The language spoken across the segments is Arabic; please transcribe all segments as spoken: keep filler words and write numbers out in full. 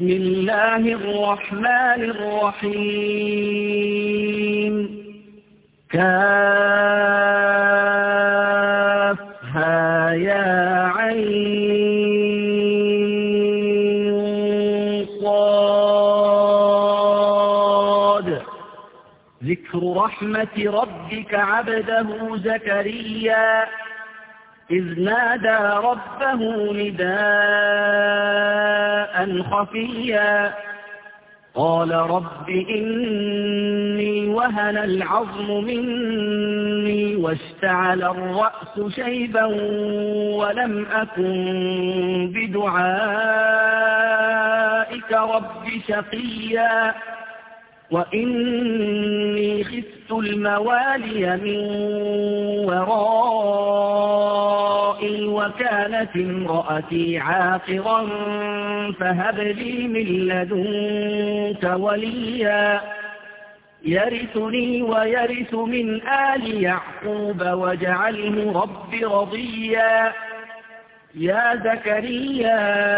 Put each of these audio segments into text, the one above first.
بسم الله الرحمن الرحيم كافها يا عين صاد ذكر رحمة ربك عبده زكريا إذ نادى ربه نداء خفيا قال رب إني وهن العظم مني واشتعل الرأس شيبا ولم أكن بدعائك رب شقيا وإني خفت الموالي من ورائي وكانت امرأتي عاقرا فهب لي من لدنك وليا يرثني ويرث من آل يعقوب واجعله رب رضيا يا زكريا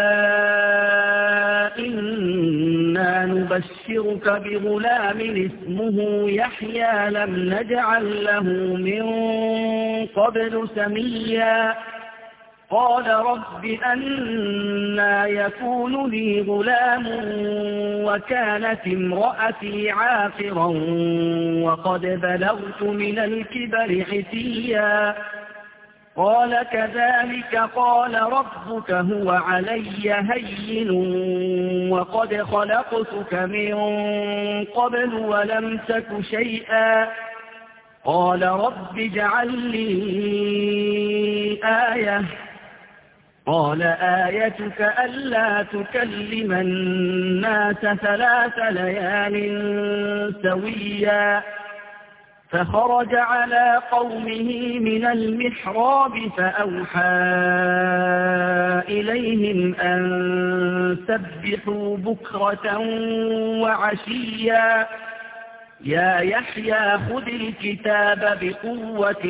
إنا نبشرك بغلام اسمه يحيى لم نجعل له من قبل سميا قال رب أنى يكون لي غلام وكانت امرأتي عاقرا وقد بلغت من الكبر عتيا قال كذلك قال ربك هو علي هين وقد خلقتك من قبل ولم تك شيئا قال رب اجعل لي آية قال آيتك ألا تكلم الناس ثلاث ليال سويا فخرج على قومه من المحراب فأوحى إليهم أن سبحوا بكرة وعشيا يا يحيى خذ الكتاب بقوة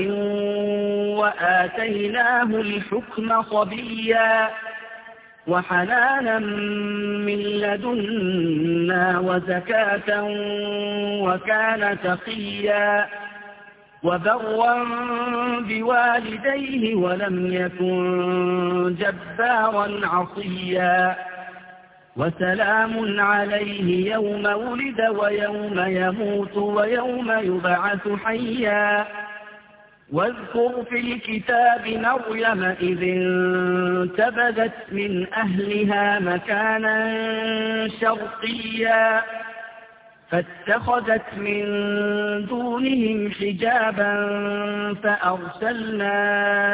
وآتيناه الحكم صبيا وحنانا من لدنا وزكاة وكان تقيا وبرا بوالديه ولم يكن جبارا عصيا وسلام عليه يوم ولد ويوم يموت ويوم يبعث حيا واذكر في الكتاب مريم إذ انتبذت من أهلها مكانا شرقيا فاتخذت من دونهم حجابا فأرسلنا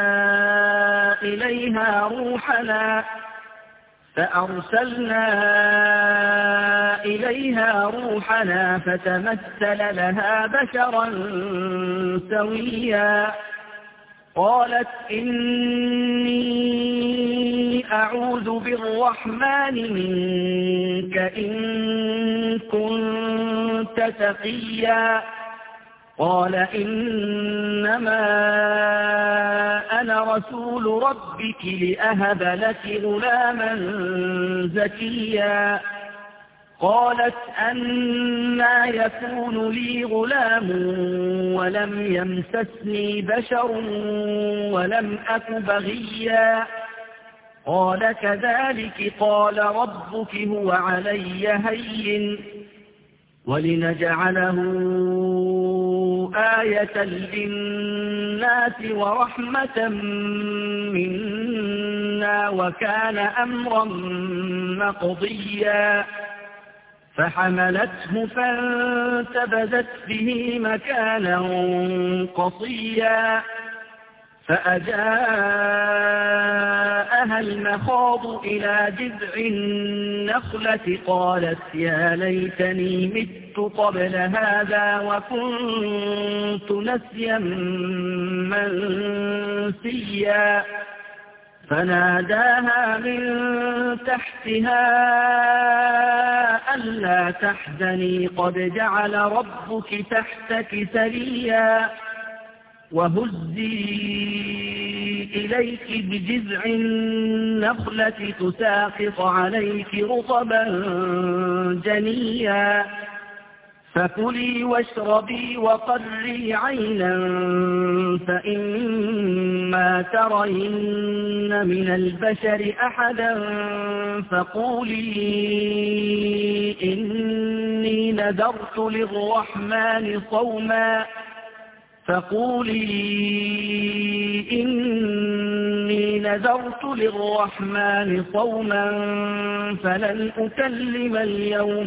إليها روحنا فأرسلنا إليها روحنا فتمثل لها بشرا سويا قالت إني أعوذ بالرحمن منك إن كنت تقيا قال إنما أنا رسول ربك لأهب لك غلاما زكيا قالت أنى يكون لي غلام ولم يمسسني بشر ولم أك بغيا قال كذلك قال ربك هو علي هين ولنجعله آية للناس ورحمة منا وكان أمرا مقضيا فحملته فانتبذت به مكانا قصيا فأجاءها المخاض إلى جذع النخلة قالت يا ليتني مت قبل هذا وكنت نسيا منسيا فناداها من تحتها ألا تحزني قد جعل ربك تحتك سريا وهزي إليك بجذع النخلة تساقط عليك رطبا جنيا فكلي واشربي وقري عينا فإما ترين من البشر أحدا فقولي إني نذرت للرحمن صوما فقولي إني نذرت للرحمن صوما فلن أكلم اليوم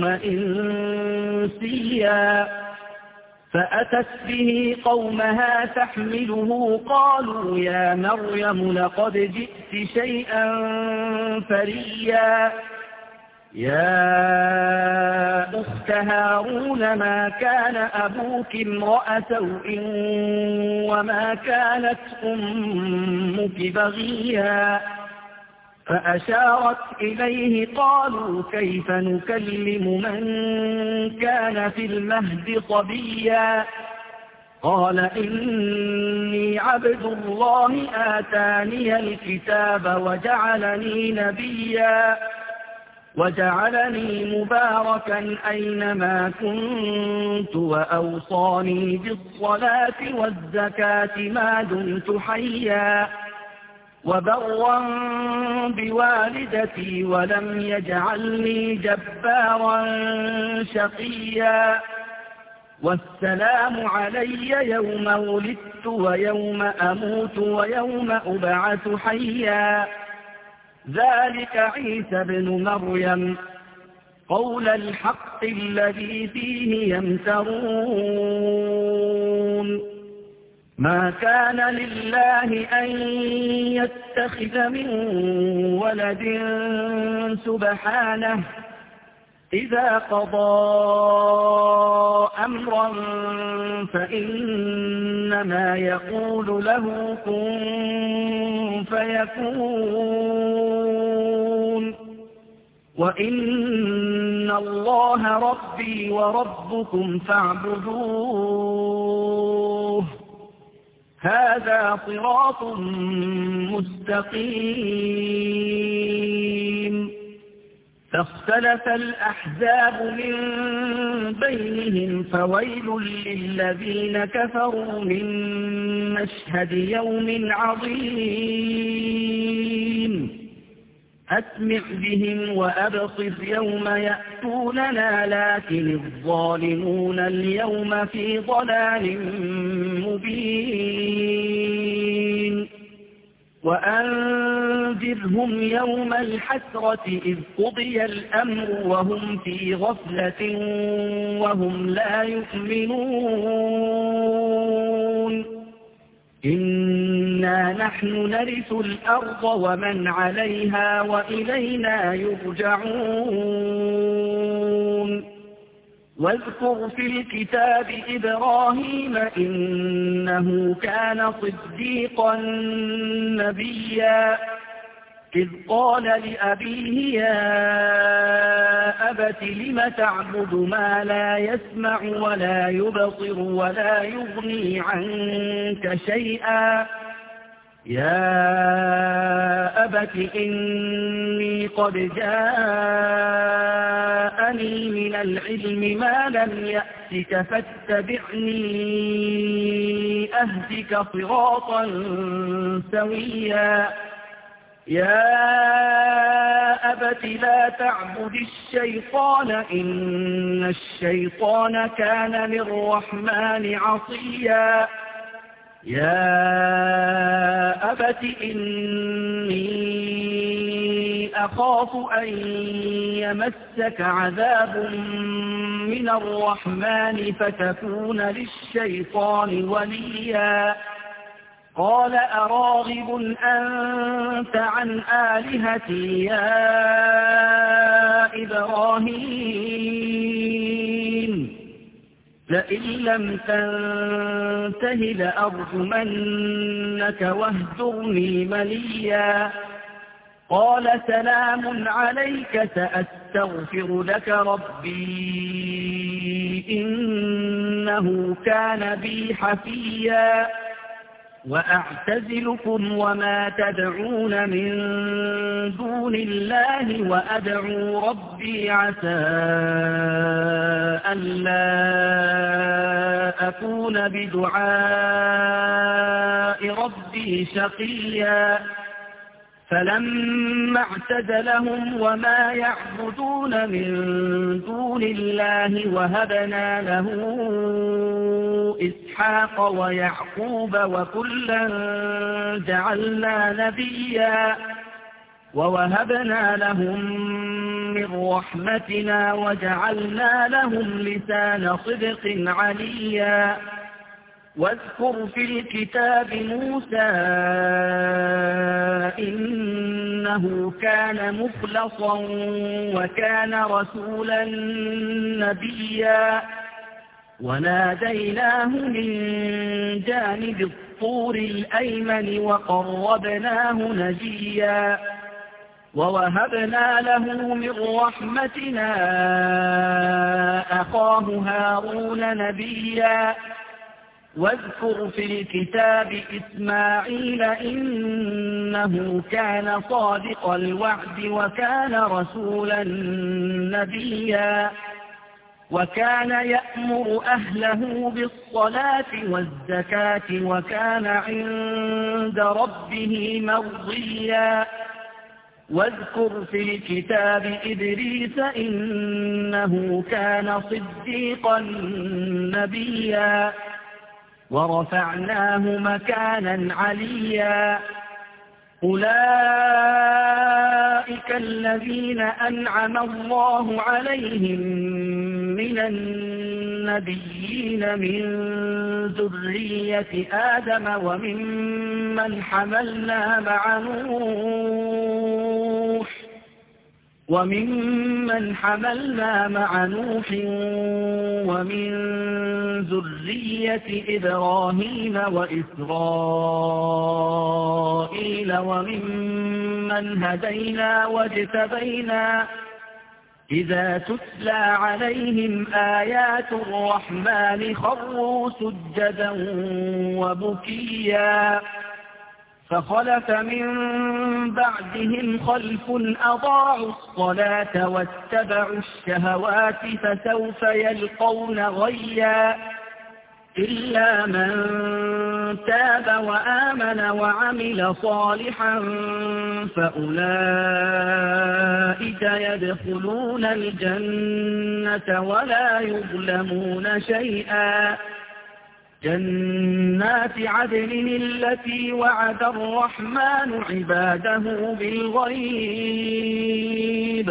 إنسيا فأتت به قومها تحمله قالوا يا مريم لقد جئت شيئا فريا يا أخت هارون ما كان أبوك امرأ سوء وما كانت أمك بغيا فأشارت إليه قالوا كيف نكلم من كان في المهد صبيا قال إني عبد الله آتاني الكتاب وجعلني نبيا وجعلني مباركا أينما كنت وأوصاني بالصلاة والزكاة ما دمت حيا وبرا بوالدتي ولم يجعلني جبارا شقيا والسلام علي يوم ولدت ويوم أموت ويوم أبعث حيا ذلك عيسى بن مريم قول الحق الذي فيه يمترون ما كان لله أن يتخذ من ولد سبحانه إذا قضى أمرا فإنما يقول له كن فيكون وإن الله ربي وربكم فاعبدوه هذا صراط مستقيم فاختلف الأحزاب من بينهم فويل للذين كفروا من مشهد يوم عظيم أسمع بهم وأبصر يوم يأتوننا لكن الظالمون اليوم في ضلال مبين وأنذرهم يوم الحسرة إذ قضي الأمر وهم في غفلة وهم لا يؤمنون إنا نحن نرث الأرض ومن عليها وإلينا يرجعون واذكر في الكتاب إبراهيم إنه كان صديقا نبيا إذ قال لأبيه يا أبت لم تعبد ما لا يسمع ولا يبصر ولا يغني عنك شيئا يا أبت إني قد جاءني من العلم ما لم يأتك فاتبعني أهدك صراطا سويا يا أبت لا تعبد الشيطان إن الشيطان كان للرحمن عصيا يا أبت إني أخاف أن يمسك عذاب من الرحمن فتكون للشيطان وليا قال أراغب أنت عن آلهتي يا إبراهيم لئن لم تنته لأرجمنك واهجرني مليا قال سلام عليك سأستغفر لك ربي إنه كان بي حفيا وأعتزلكم وما تدعون من دون الله وأدعو ربي عسى ألا أكون بدعاء ربي شقيا فلما اعتزلهم وما يعبدون من دون الله وهبنا له إسحاق ويعقوب وكلا جعلنا نبيا ووهبنا لهم من رحمتنا وجعلنا لهم لسان صدق عليا واذكر في الكتاب موسى إنه كان مخلصا وكان رسولا نبيا وناديناه من جانب الطور الأيمن وقربناه نجيا ووهبنا له من رحمتنا أخاه هارون نبيا واذكر في الكتاب إسماعيل إنه كان صادق الوعد وكان رسولا نبيا وكان يأمر أهله بالصلاة والزكاة وكان عند ربه مرضيا واذكر في الكتاب إدريس إنه كان صديقا نبيا ورفعناه مكانا عليا أولئك الذين أنعم الله عليهم من النبيين من ذرية آدم وممن حملنا مع نوح وممن حملنا مع نوح ومن ذرية إبراهيم وإسرائيل وممن هدينا واجتبينا إذا تتلى عليهم آيات الرحمن خروا سجدا وبكيا فخلف من بعدهم خلف أضاعوا الصلاة واتبعوا الشهوات فسوف يلقون غيا إلا من تاب وآمن وعمل صالحا فأولئك يدخلون الجنة ولا يظلمون شيئا جنات عدن التي وعد الرحمن عباده بالغيب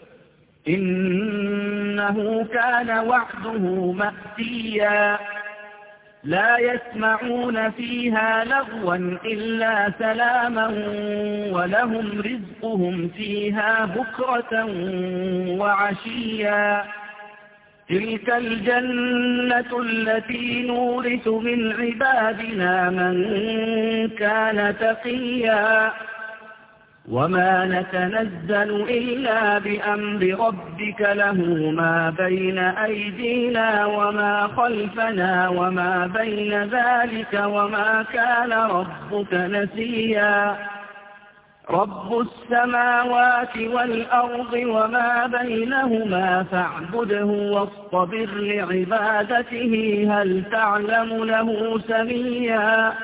إنه كان وعده مأتيا لا يسمعون فيها لغوا إلا سلاما ولهم رزقهم فيها بكرة وعشيا تلك الجنة التي نورث من عبادنا من كان تقيا وما نتنزل إلا بأمر ربك له ما بين أيدينا وما خلفنا وما بين ذلك وما كان ربك نسيا رب السماوات والأرض وما بينهما فاعبده واصطبر لعبادته هل تعلم له سميا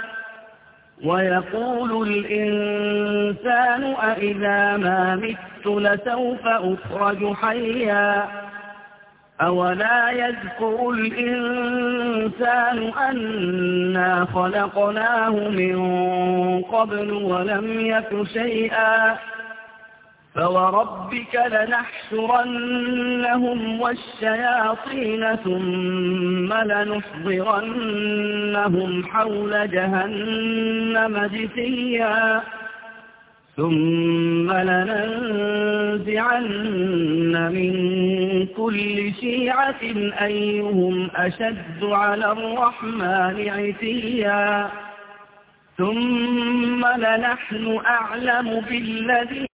ويقول الإنسان أإذا ما مت لسوف أخرج حيا أولا يذكر الإنسان أنا خلقناه من قبل ولم يك شيئا فوربك لنحشرنهم والشياطين ثم لنحضرنهم حول جهنم جثيا ثم لننزعن من كل شيعة أيهم أشد على الرحمن عتيا ثم لنحن أعلم بالذين